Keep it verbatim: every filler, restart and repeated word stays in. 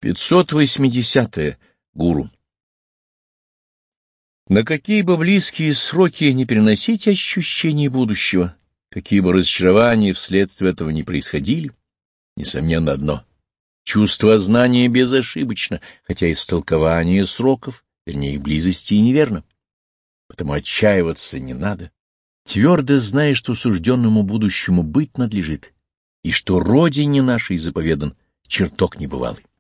пятьсот восьмидесятое. Гуру. На какие бы близкие сроки не переносите ощущения будущего, какие бы разочарования вследствие этого не происходили, несомненно одно — чувство знания безошибочно, хотя истолкование сроков, вернее, их близости и неверно. Потому отчаиваться не надо, твердо зная, что сужденному будущему быть надлежит, и что родине нашей заповедан чертог небывалый.